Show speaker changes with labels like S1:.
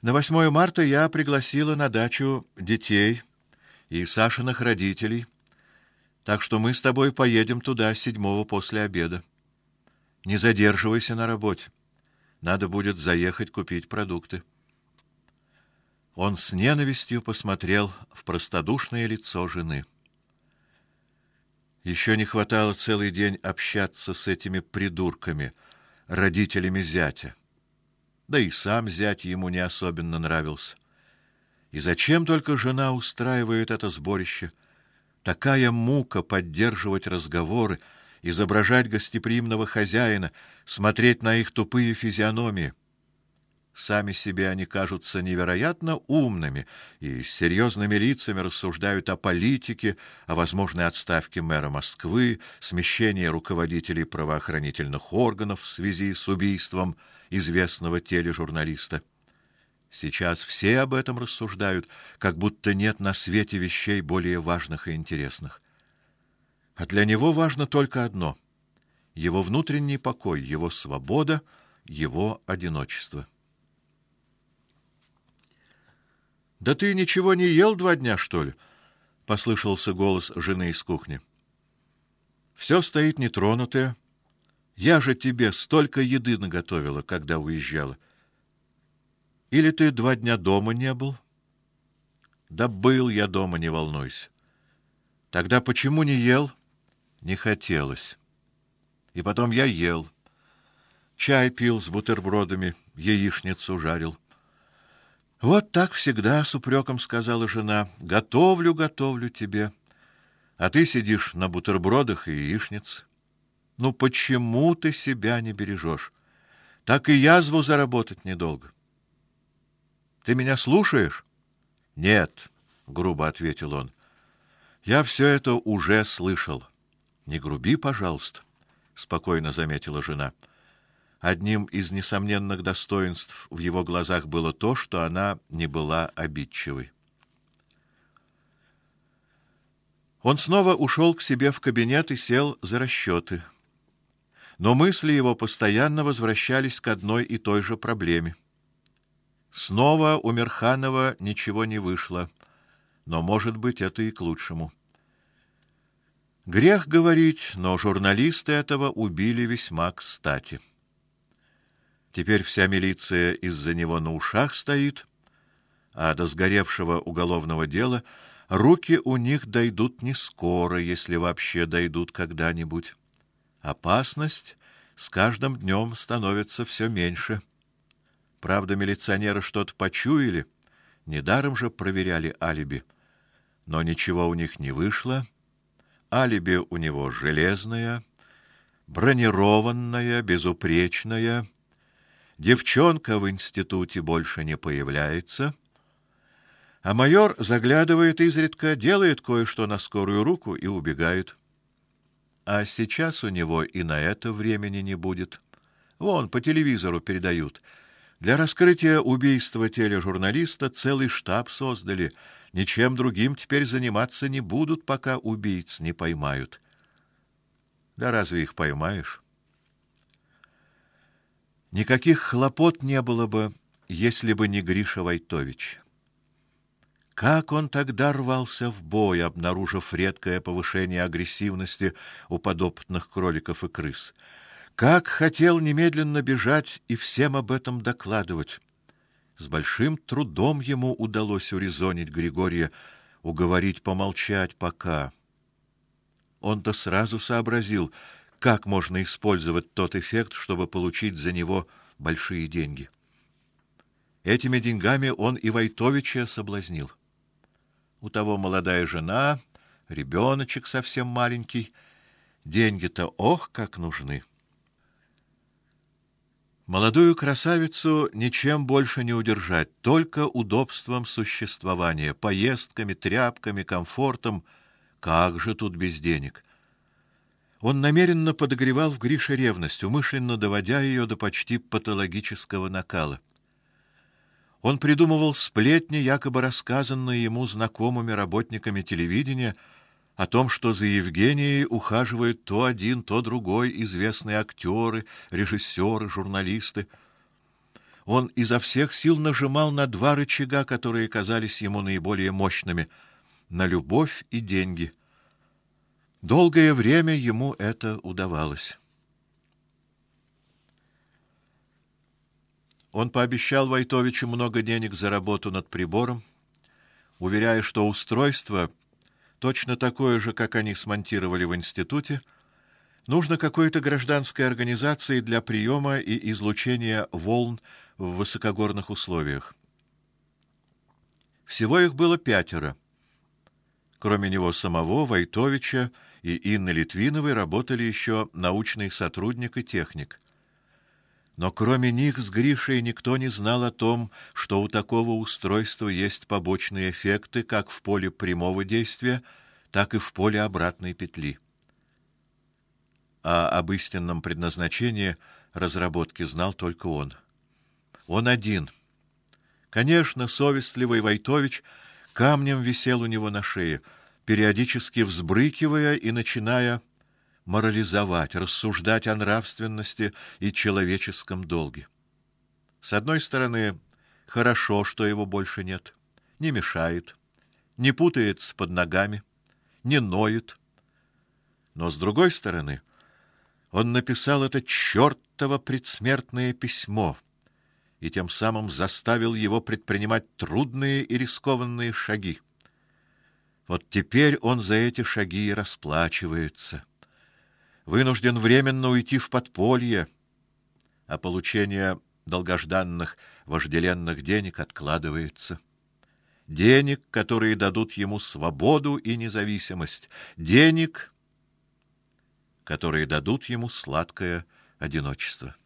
S1: На 8 марта я пригласила на дачу детей и Сашиных родителей, так что мы с тобой поедем туда 7-го после обеда. Не задерживайся на работе. Надо будет заехать купить продукты. Он с ненавистью посмотрел в простодушное лицо жены. Еще не хватало целый день общаться с этими придурками, родителями зятя. Да и сам зять ему не особенно нравился. И зачем только жена устраивает это сборище? Такая мука поддерживать разговоры, изображать гостеприимного хозяина, смотреть на их тупые физиономии. Сами себе они кажутся невероятно умными и с серьезными лицами рассуждают о политике, о возможной отставке мэра Москвы, смещении руководителей правоохранительных органов в связи с убийством известного тележурналиста. Сейчас все об этом рассуждают, как будто нет на свете вещей более важных и интересных. А для него важно только одно — его внутренний покой, его свобода, его одиночество. «Да ты ничего не ел 2 дня, что ли?» — послышался голос жены из кухни. «Все стоит нетронутое. Я же тебе столько еды наготовила, когда уезжала. Или ты 2 дня дома не был?» «Да был я дома, не волнуйся. Тогда почему не ел?» «Не хотелось. И потом я ел. Чай пил с бутербродами, яичницу жарил». «Вот так всегда, — с упреком сказала жена, — готовлю тебе, а ты сидишь на бутербродах и яичнице. Ну почему ты себя не бережешь? Так и язву заработать недолго. Ты меня слушаешь?» «Нет, — грубо ответил он, — я все это уже слышал. Не груби, пожалуйста, — спокойно заметила жена. Одним из несомненных достоинств в его глазах было то, что она не была обидчивой. Он снова ушел к себе в кабинет и сел за расчеты. Но мысли его постоянно возвращались к одной и той же проблеме. Снова у Мирханова ничего не вышло, но, может быть, это и к лучшему. Грех говорить, но журналисты этого убили весьма кстати. Теперь вся милиция из-за него на ушах стоит, а до сгоревшего уголовного дела руки у них дойдут не скоро, если вообще дойдут когда-нибудь. Опасность с каждым днем становится все меньше. Правда, милиционеры что-то почуяли, недаром же проверяли алиби. Но ничего у них не вышло. Алиби у него железное, бронированное, безупречное. Девчонка в институте больше не появляется, а майор заглядывает изредка, делает кое-что на скорую руку и убегает. А сейчас у него и на это времени не будет. Вон, по телевизору передают. Для раскрытия убийства тележурналиста целый штаб создали. Ничем другим теперь заниматься не будут, пока убийц не поймают. Да разве их поймаешь? Никаких хлопот не было бы, если бы не Гриша Войтович. Как он тогда рвался в бой, обнаружив редкое повышение агрессивности у подопытных кроликов и крыс. Как хотел немедленно бежать и всем об этом докладывать. С большим трудом ему удалось урезонить Григория, уговорить помолчать пока. Он-то сразу сообразил, как можно использовать тот эффект, чтобы получить за него большие деньги. Этими деньгами он и Войтовича соблазнил. У того молодая жена, ребеночек совсем маленький. Деньги-то ох, как нужны. Молодую красавицу ничем больше не удержать, только удобством существования, поездками, тряпками, комфортом. Как же тут без денег? Он намеренно подогревал в Грише ревность, умышленно доводя ее до почти патологического накала. Он придумывал сплетни, якобы рассказанные ему знакомыми работниками телевидения, о том, что за Евгенией ухаживают то один, то другой известные актеры, режиссеры, журналисты. Он изо всех сил нажимал на два рычага, которые казались ему наиболее мощными — на любовь и деньги. Долгое время ему это удавалось. Он пообещал Войтовичу много денег за работу над прибором, уверяя, что устройство точно такое же, как они смонтировали в институте, нужно какой-то гражданской организации для приема и излучения волн в высокогорных условиях. Всего их было 5. Кроме него самого, Войтовича и Инны Литвиновой работали еще научный сотрудник и техник. Но кроме них с Гришей никто не знал о том, что у такого устройства есть побочные эффекты как в поле прямого действия, так и в поле обратной петли. А об истинном предназначении разработки знал только он. Он один. Конечно, совестливый Войтович камнем висел у него на шее, периодически взбрыкивая и начиная морализовать, рассуждать о нравственности и человеческом долге. С одной стороны, хорошо, что его больше нет, не мешает, не путается под ногами, не ноет. Но с другой стороны, он написал это чёртово предсмертное письмо и тем самым заставил его предпринимать трудные и рискованные шаги. Вот теперь он за эти шаги и расплачивается. Вынужден временно уйти в подполье, а получение долгожданных, вожделенных денег откладывается. Денег, которые дадут ему свободу и независимость, денег, которые дадут ему сладкое одиночество.